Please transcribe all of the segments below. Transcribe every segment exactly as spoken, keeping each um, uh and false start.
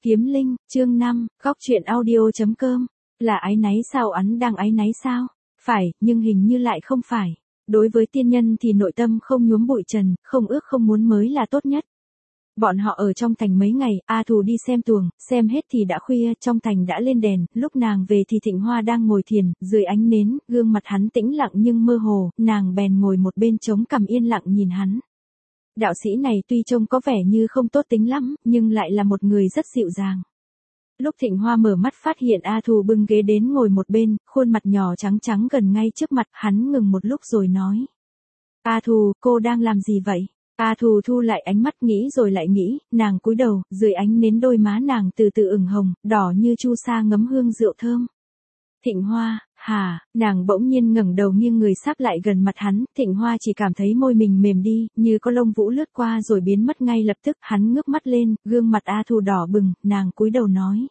Kiếm Linh, chương năm, góc truyện audio.com. Là áy náy sao, hắn đang áy náy sao? Phải, nhưng hình như lại không phải. Đối với tiên nhân thì nội tâm không nhuốm bụi trần, không ước không muốn mới là tốt nhất. Bọn họ ở trong thành mấy ngày, A Thù đi xem tuồng, xem hết thì đã khuya, trong thành đã lên đèn, lúc nàng về thì Thịnh Hoa đang ngồi thiền, dưới ánh nến, gương mặt hắn tĩnh lặng nhưng mơ hồ, nàng bèn ngồi một bên chống cằm yên lặng nhìn hắn. Đạo sĩ này tuy trông có vẻ như không tốt tính lắm, nhưng lại là một người rất dịu dàng. Lúc Thịnh Hoa mở mắt phát hiện A Thù bưng ghế đến ngồi một bên, khuôn mặt nhỏ trắng trắng gần ngay trước mặt, hắn ngừng một lúc rồi nói. A Thù, cô đang làm gì vậy? A Thù thu lại ánh mắt nghĩ rồi lại nghĩ, nàng cúi đầu, dưới ánh nến đôi má nàng từ từ ửng hồng, đỏ như chu sa ngấm hương rượu thơm. Thịnh Hoa, hả, nàng bỗng nhiên ngẩng đầu nghiêng người sáp lại gần mặt hắn, Thịnh Hoa chỉ cảm thấy môi mình mềm đi, như có lông vũ lướt qua rồi biến mất ngay lập tức, hắn ngước mắt lên, gương mặt A Thù đỏ bừng, nàng cúi đầu nói.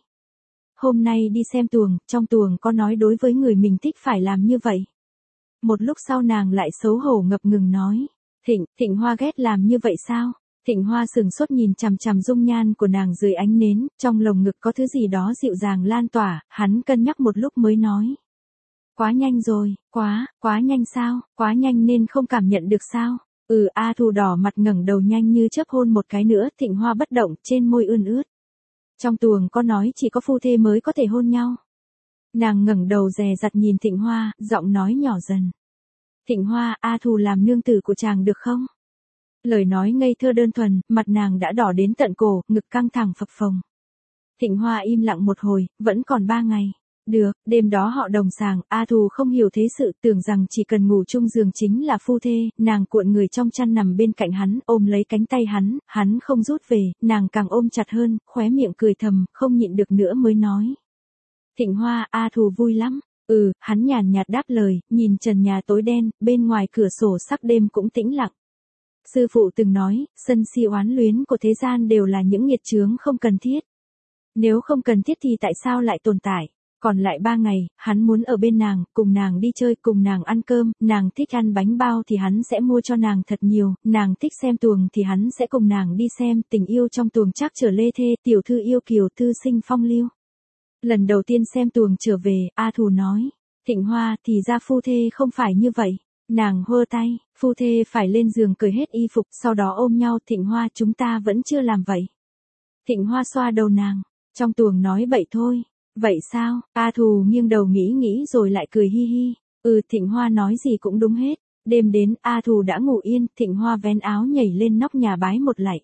Hôm nay đi xem tuồng, trong tuồng có nói đối với người mình thích phải làm như vậy. Một lúc sau nàng lại xấu hổ ngập ngừng nói. Thịnh, Thịnh Hoa ghét làm như vậy sao? Thịnh Hoa sừng sốt nhìn chằm chằm dung nhan của nàng dưới ánh nến, trong lồng ngực có thứ gì đó dịu dàng lan tỏa, hắn cân nhắc một lúc mới nói. Quá nhanh rồi, quá, quá nhanh sao, quá nhanh nên không cảm nhận được sao? Ừ, A Thù đỏ mặt ngẩng đầu nhanh như chớp hôn một cái nữa, Thịnh Hoa bất động, trên môi ươn ướt. Trong tuồng có nói chỉ có phu thê mới có thể hôn nhau. Nàng ngẩng đầu dè dặt nhìn Thịnh Hoa, giọng nói nhỏ dần. Thịnh Hoa, A Thù làm nương tử của chàng được không? Lời nói ngây thơ đơn thuần, mặt nàng đã đỏ đến tận cổ, ngực căng thẳng phập phồng. Thịnh Hoa im lặng một hồi, vẫn còn ba ngày. Được, đêm đó họ đồng sàng, A Thù không hiểu thế sự, tưởng rằng chỉ cần ngủ chung giường chính là phu thê, nàng cuộn người trong chăn nằm bên cạnh hắn, ôm lấy cánh tay hắn, hắn không rút về, nàng càng ôm chặt hơn, khóe miệng cười thầm, không nhịn được nữa mới nói. Thịnh Hoa, A Thù vui lắm. Ừ, hắn nhàn nhạt đáp lời, nhìn trần nhà tối đen, bên ngoài cửa sổ sắc đêm cũng tĩnh lặng. Sư phụ từng nói, sân si oán luyến của thế gian đều là những nghiệt chướng không cần thiết. Nếu không cần thiết thì tại sao lại tồn tại? Còn lại ba ngày, hắn muốn ở bên nàng, cùng nàng đi chơi, cùng nàng ăn cơm, nàng thích ăn bánh bao thì hắn sẽ mua cho nàng thật nhiều, nàng thích xem tuồng thì hắn sẽ cùng nàng đi xem, tình yêu trong tuồng chắc trở lê thê, tiểu thư yêu kiều thư sinh phong lưu. Lần đầu tiên xem tuồng trở về, A Thù nói, Thịnh Hoa thì ra phu thê không phải như vậy. Nàng hơ tay, phu thê phải lên giường cởi hết y phục, sau đó ôm nhau. Thịnh Hoa, chúng ta vẫn chưa làm vậy. Thịnh Hoa xoa đầu nàng, trong tuồng nói bậy thôi. Vậy sao? A Thù nghiêng đầu nghĩ nghĩ rồi lại cười hi hi. Ừ, Thịnh Hoa nói gì cũng đúng hết. Đêm đến, A Thù đã ngủ yên, Thịnh Hoa vén áo nhảy lên nóc nhà bái một lạy.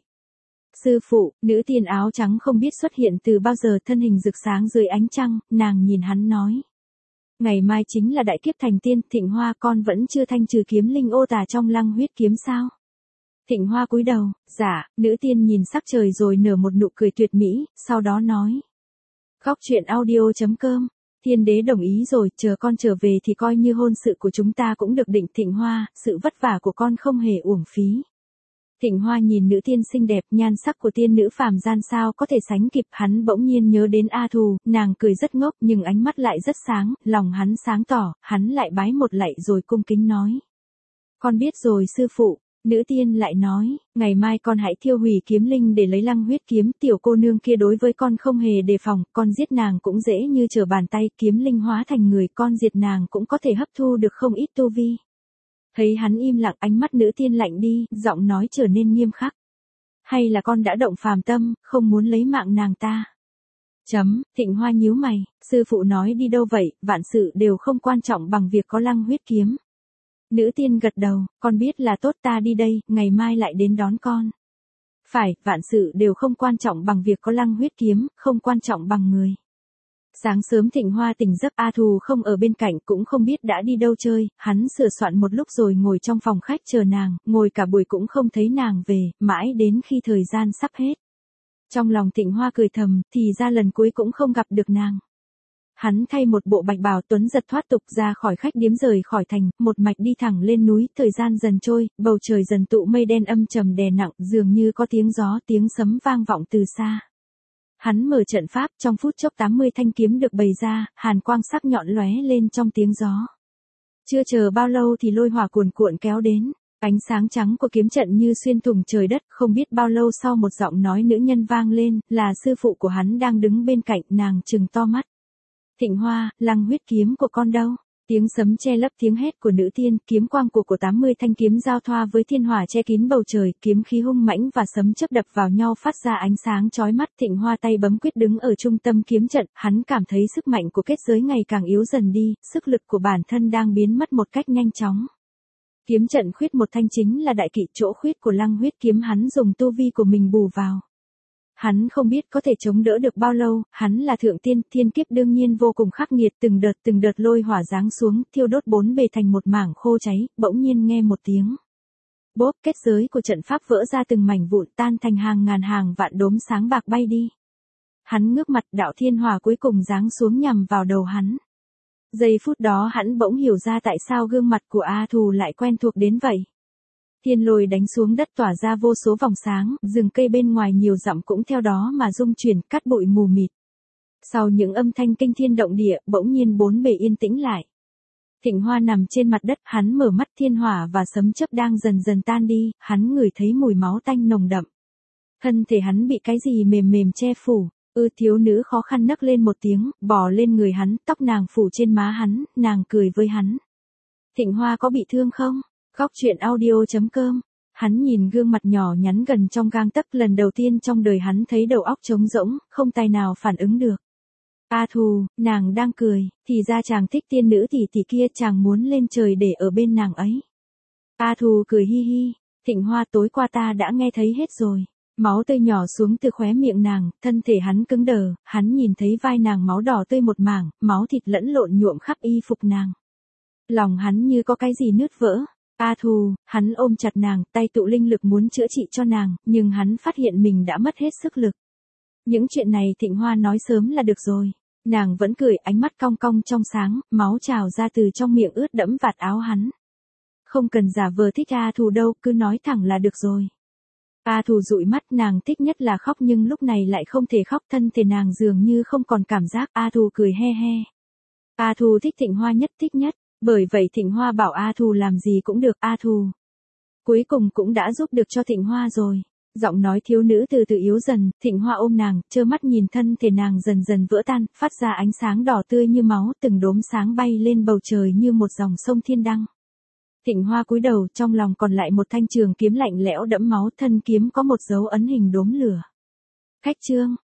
Sư phụ, nữ tiên áo trắng không biết xuất hiện từ bao giờ, thân hình rực sáng dưới ánh trăng, nàng nhìn hắn nói. Ngày mai chính là đại kiếp thành tiên, Thịnh Hoa, con vẫn chưa thanh trừ kiếm linh ô tà trong lăng huyết kiếm sao? Thịnh Hoa cúi đầu, dạ, nữ tiên nhìn sắc trời rồi nở một nụ cười tuyệt mỹ, sau đó nói. Góc truyện audio.com, thiên đế đồng ý rồi, chờ con trở về thì coi như hôn sự của chúng ta cũng được định. Thịnh Hoa, sự vất vả của con không hề uổng phí. Thịnh Hoa nhìn nữ tiên xinh đẹp, nhan sắc của tiên nữ phàm gian sao có thể sánh kịp, hắn bỗng nhiên nhớ đến A Thù, nàng cười rất ngốc nhưng ánh mắt lại rất sáng, lòng hắn sáng tỏ, hắn lại bái một lạy rồi cung kính nói. Con biết rồi sư phụ, nữ tiên lại nói, ngày mai con hãy thiêu hủy kiếm linh để lấy lăng huyết kiếm, tiểu cô nương kia đối với con không hề đề phòng, con giết nàng cũng dễ như trở bàn tay, kiếm linh hóa thành người, con diệt nàng cũng có thể hấp thu được không ít tu vi. Thấy hắn im lặng, ánh mắt nữ tiên lạnh đi, giọng nói trở nên nghiêm khắc. Hay là con đã động phàm tâm, không muốn lấy mạng nàng ta? Chấm, Thịnh Hoa nhíu mày, sư phụ nói đi đâu vậy, vạn sự đều không quan trọng bằng việc có lăng huyết kiếm. Nữ tiên gật đầu, con biết là tốt, ta đi đây, ngày mai lại đến đón con. Phải, vạn sự đều không quan trọng bằng việc có lăng huyết kiếm, không quan trọng bằng người. Sáng sớm Thịnh Hoa tỉnh giấc, A Thù không ở bên cạnh, cũng không biết đã đi đâu chơi, hắn sửa soạn một lúc rồi ngồi trong phòng khách chờ nàng, ngồi cả buổi cũng không thấy nàng về, mãi đến khi thời gian sắp hết. Trong lòng Thịnh Hoa cười thầm, thì ra lần cuối cũng không gặp được nàng. Hắn thay một bộ bạch bào tuấn giật thoát tục ra khỏi khách điếm, rời khỏi thành, một mạch đi thẳng lên núi, thời gian dần trôi, bầu trời dần tụ mây đen âm trầm đè nặng, dường như có tiếng gió, tiếng sấm vang vọng từ xa. Hắn mở trận pháp, trong phút chốc tám mươi thanh kiếm được bày ra, hàn quang sắc nhọn lóe lên trong tiếng gió. Chưa chờ bao lâu thì lôi hỏa cuồn cuộn kéo đến. Ánh sáng trắng của kiếm trận như xuyên thủng trời đất, không biết bao lâu sau một giọng nói nữ nhân vang lên, là sư phụ của hắn đang đứng bên cạnh, nàng trừng to mắt. Thịnh Hoa, Lăng huyết kiếm của con đâu? Tiếng sấm che lấp tiếng hét của nữ tiên, kiếm quang của của tám mươi thanh kiếm giao thoa với thiên hỏa che kín bầu trời, kiếm khí hung mãnh và sấm chớp đập vào nhau phát ra ánh sáng chói mắt. Thịnh Hoa tay bấm quyết đứng ở trung tâm kiếm trận, hắn cảm thấy sức mạnh của kết giới ngày càng yếu dần đi, sức lực của bản thân đang biến mất một cách nhanh chóng. Kiếm trận khuyết một thanh chính là đại kỵ, chỗ khuyết của Lăng huyết kiếm hắn dùng tu vi của mình bù vào. Hắn không biết có thể chống đỡ được bao lâu, hắn là thượng tiên, thiên kiếp đương nhiên vô cùng khắc nghiệt, từng đợt từng đợt lôi hỏa giáng xuống, thiêu đốt bốn bề thành một mảng khô cháy, bỗng nhiên nghe một tiếng. Bốp, kết giới của trận pháp vỡ ra từng mảnh vụn, tan thành hàng ngàn hàng vạn đốm sáng bạc bay đi. Hắn ngước mặt, đạo thiên hỏa cuối cùng giáng xuống nhằm vào đầu hắn. Giây phút đó hắn bỗng hiểu ra tại sao gương mặt của A Thù lại quen thuộc đến vậy. Thiên lôi đánh xuống đất tỏa ra vô số vòng sáng, rừng cây bên ngoài nhiều dặm cũng theo đó mà rung chuyển, cát bụi mù mịt. Sau những âm thanh kinh thiên động địa, bỗng nhiên bốn bề yên tĩnh lại. Thịnh Hoa nằm trên mặt đất, hắn mở mắt, thiên hỏa và sấm chớp đang dần dần tan đi, hắn ngửi thấy mùi máu tanh nồng đậm. Thân thể hắn bị cái gì mềm mềm che phủ. Ư thiếu nữ khó khăn nấc lên một tiếng, bò lên người hắn, tóc nàng phủ trên má hắn, nàng cười với hắn. Thịnh Hoa có bị thương không? Góc truyện audio chấm com. Hắn nhìn gương mặt nhỏ nhắn gần trong gang tấc, lần đầu tiên trong đời hắn thấy đầu óc trống rỗng, không tài nào phản ứng được. A Thù, nàng đang cười, thì ra chàng thích tiên nữ tỷ tỷ kia, chàng muốn lên trời để ở bên nàng ấy. A Thù cười hi hi, Thịnh Hoa, tối qua ta đã nghe thấy hết rồi. Máu tươi nhỏ xuống từ khóe miệng nàng, thân thể hắn cứng đờ, hắn nhìn thấy vai nàng máu đỏ tươi một mảng, máu thịt lẫn lộn nhuộm khắp y phục nàng. Lòng hắn như có cái gì nứt vỡ. A Thù, hắn ôm chặt nàng, tay tụ linh lực muốn chữa trị cho nàng, nhưng hắn phát hiện mình đã mất hết sức lực. Những chuyện này Thịnh Hoa nói sớm là được rồi. Nàng vẫn cười, ánh mắt cong cong trong sáng, máu trào ra từ trong miệng ướt đẫm vạt áo hắn. Không cần giả vờ thích A Thù đâu, cứ nói thẳng là được rồi. A Thù dụi mắt, nàng thích nhất là khóc nhưng lúc này lại không thể khóc, thân thể nàng dường như không còn cảm giác. A Thù cười he he. A Thù thích Thịnh Hoa nhất, thích nhất, bởi vậy Thịnh Hoa bảo A Thù làm gì cũng được. A Thù cuối cùng cũng đã giúp được cho Thịnh Hoa rồi. Giọng nói thiếu nữ từ từ yếu dần, Thịnh Hoa ôm nàng, trơ mắt nhìn thân thể nàng dần dần vỡ tan, phát ra ánh sáng đỏ tươi như máu, từng đốm sáng bay lên bầu trời như một dòng sông thiên đăng. Thịnh Hoa cúi đầu, trong lòng còn lại một thanh trường kiếm lạnh lẽo đẫm máu, thân kiếm có một dấu ấn hình đốm lửa. Khách trương,